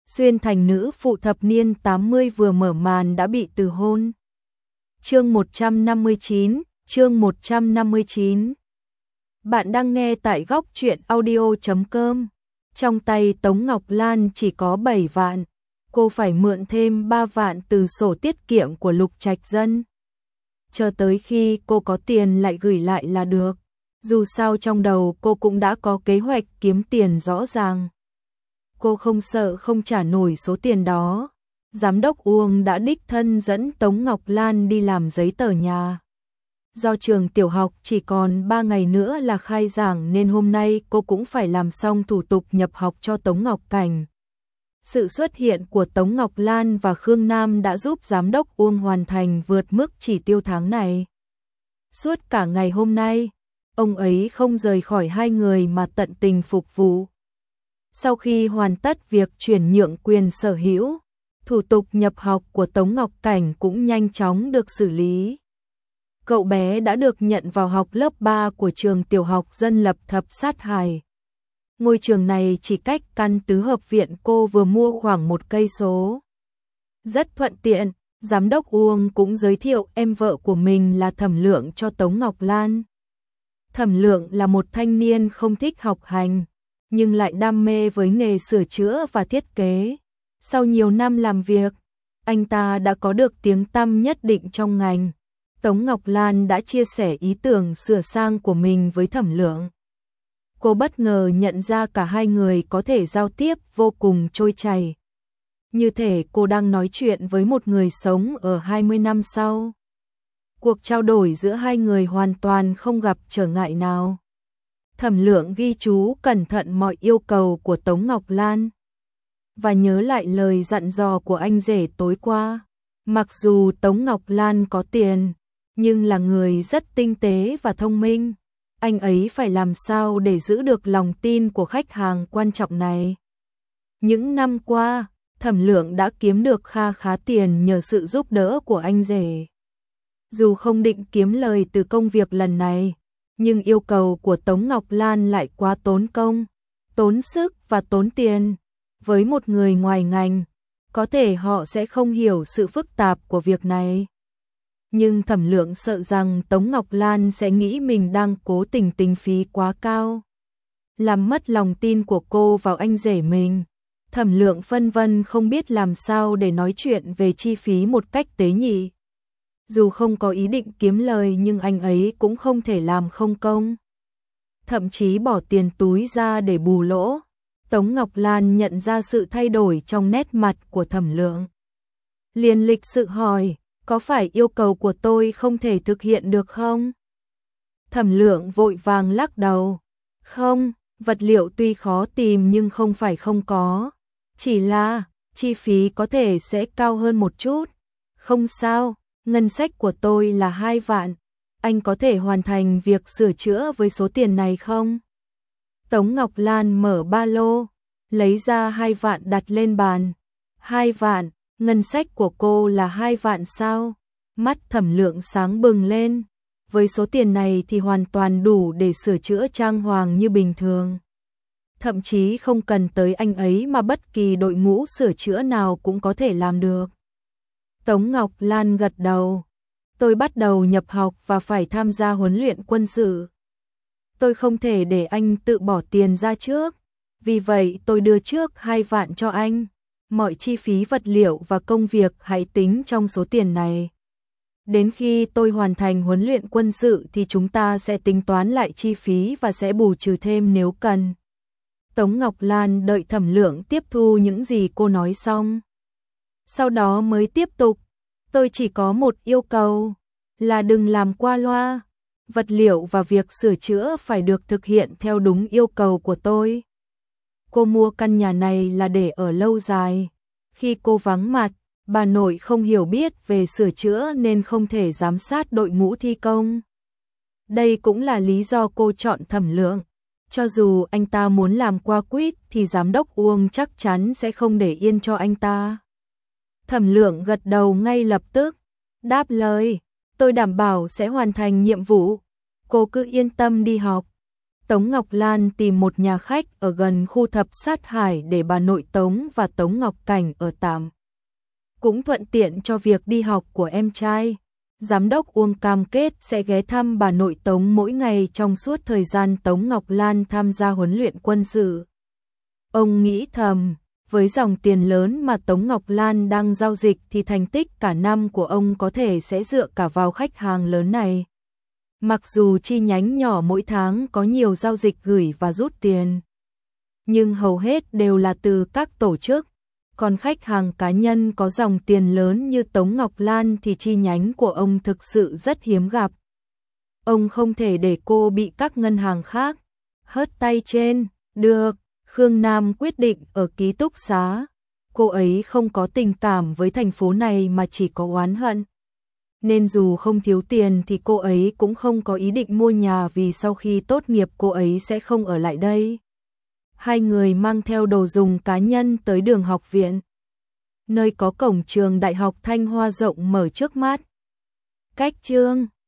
Xuyên thành nữ phụ thập niên 80 vừa mở màn đã bị từ hôn. Chương 159. Bạn đang nghe tại góc truyện audio.com. Trong tay Tống Ngọc Lan chỉ có 7 vạn, cô phải mượn thêm 3 vạn từ sổ tiết kiệm của Lục Trạch Dân. Chờ tới khi cô có tiền lại gửi lại là được. Dù sao trong đầu cô cũng đã có kế hoạch kiếm tiền rõ ràng. Cô không sợ không trả nổi số tiền đó. Giám đốc Uông đã đích thân dẫn Tống Ngọc Lan đi làm giấy tờ nhà. Do trường tiểu học chỉ còn 3 ngày nữa là khai giảng nên hôm nay cô cũng phải làm xong thủ tục nhập học cho Tống Ngọc Cảnh. Sự xuất hiện của Tống Ngọc Lan và Khương Nam đã giúp giám đốc Uông hoàn thành vượt mức chỉ tiêu tháng này. Suốt cả ngày hôm nay, ông ấy không rời khỏi hai người mà tận tình phục vụ. Sau khi hoàn tất việc chuyển nhượng quyền sở hữu, thủ tục nhập học của Tống Ngọc Cảnh cũng nhanh chóng được xử lý. Cậu bé đã được nhận vào học lớp 3 của trường tiểu học dân lập Thập Sát Hải. Ngôi trường này chỉ cách căn tứ hợp viện cô vừa mua khoảng 1 cây số. Rất thuận tiện, giám đốc Uông cũng giới thiệu em vợ của mình là Thẩm Lượng cho Tống Ngọc Lan. Thẩm Lượng là một thanh niên không thích học hành, nhưng lại đam mê với nghề sửa chữa và thiết kế. Sau nhiều năm làm việc, anh ta đã có được tiếng tăm nhất định trong ngành. Tống Ngọc Lan đã chia sẻ ý tưởng sửa sang của mình với Thẩm Lượng. Cô bất ngờ nhận ra cả hai người có thể giao tiếp vô cùng trôi chảy. Như thể cô đang nói chuyện với một người sống ở 20 năm sau. Cuộc trao đổi giữa hai người hoàn toàn không gặp trở ngại nào. Thẩm Lượng ghi chú cẩn thận mọi yêu cầu của Tống Ngọc Lan và nhớ lại lời dặn dò của anh rể tối qua. Mặc dù Tống Ngọc Lan có tiền, nhưng là người rất tinh tế và thông minh. Anh ấy phải làm sao để giữ được lòng tin của khách hàng quan trọng này. Những năm qua, Thẩm Lượng đã kiếm được kha khá tiền nhờ sự giúp đỡ của anh rể. Dù không định kiếm lời từ công việc lần này, nhưng yêu cầu của Tống Ngọc Lan lại quá tốn công, tốn sức và tốn tiền. Với một người ngoài ngành, có thể họ sẽ không hiểu sự phức tạp của việc này. Nhưng Thẩm Lượng sợ rằng Tống Ngọc Lan sẽ nghĩ mình đang cố tình tính phí quá cao, làm mất lòng tin của cô vào anh rể mình. Thẩm Lượng phân vân không biết làm sao để nói chuyện về chi phí một cách tế nhị. Dù không có ý định kiếm lời nhưng anh ấy cũng không thể làm không công. Thậm chí bỏ tiền túi ra để bù lỗ. Tống Ngọc Lan nhận ra sự thay đổi trong nét mặt của Thẩm Lượng. Liền lịch sự hỏi, có phải yêu cầu của tôi không thể thực hiện được không? Thẩm Lượng vội vàng lắc đầu. Không, vật liệu tuy khó tìm nhưng không phải không có. Chỉ là, chi phí có thể sẽ cao hơn một chút. Không sao, ngân sách của tôi là 2 vạn. Anh có thể hoàn thành việc sửa chữa với số tiền này không? Tống Ngọc Lan mở ba lô, lấy ra 2 vạn đặt lên bàn. 2 vạn, ngân sách của cô là 2 vạn sao? Mắt Thẩm Lượng sáng bừng lên. Với số tiền này thì hoàn toàn đủ để sửa chữa trang hoàng như bình thường. Thậm chí không cần tới anh ấy mà bất kỳ đội ngũ sửa chữa nào cũng có thể làm được. Tống Ngọc Lan gật đầu. Tôi bắt đầu nhập học và phải tham gia huấn luyện quân sự. Tôi không thể để anh tự bỏ tiền ra trước. Vì vậy tôi đưa trước 2 vạn cho anh. Mọi chi phí vật liệu và công việc hãy tính trong số tiền này. Đến khi tôi hoàn thành huấn luyện quân sự thì chúng ta sẽ tính toán lại chi phí và sẽ bù trừ thêm nếu cần. Tống Ngọc Lan đợi Thẩm Lượng tiếp thu những gì cô nói xong. Sau đó mới tiếp tục. Tôi chỉ có một yêu cầu, là đừng làm qua loa. Vật liệu và việc sửa chữa phải được thực hiện theo đúng yêu cầu của tôi. Cô mua căn nhà này là để ở lâu dài. Khi cô vắng mặt, bà nội không hiểu biết về sửa chữa nên không thể giám sát đội ngũ thi công. Đây cũng là lý do cô chọn Thẩm Lượng. Cho dù anh ta muốn làm qua quýt thì giám đốc Uông chắc chắn sẽ không để yên cho anh ta. Thẩm Lượng gật đầu ngay lập tức, đáp lời, tôi đảm bảo sẽ hoàn thành nhiệm vụ. Cô cứ yên tâm đi học. Tống Ngọc Lan tìm một nhà khách ở gần khu thập sát hải để bà nội Tống và Tống Ngọc Cảnh ở tạm. Cũng thuận tiện cho việc đi học của em trai. Giám đốc Uông cam kết sẽ ghé thăm bà nội Tống mỗi ngày trong suốt thời gian Tống Ngọc Lan tham gia huấn luyện quân sự. Ông nghĩ thầm, với dòng tiền lớn mà Tống Ngọc Lan đang giao dịch thì thành tích cả năm của ông có thể sẽ dựa cả vào khách hàng lớn này. Mặc dù chi nhánh nhỏ mỗi tháng có nhiều giao dịch gửi và rút tiền, nhưng hầu hết đều là từ các tổ chức. Còn khách hàng cá nhân có dòng tiền lớn như Tống Ngọc Lan thì chi nhánh của ông thực sự rất hiếm gặp. Ông không thể để cô bị các ngân hàng khác hớt tay trên. Được, Khương Nam quyết định ở ký túc xá. Cô ấy không có tình cảm với thành phố này mà chỉ có oán hận. Nên dù không thiếu tiền thì cô ấy cũng không có ý định mua nhà vì sau khi tốt nghiệp cô ấy sẽ không ở lại đây. Hai người mang theo đồ dùng cá nhân tới đường học viện, nơi có cổng trường Đại học Thanh Hoa rộng mở trước mắt. Cách chương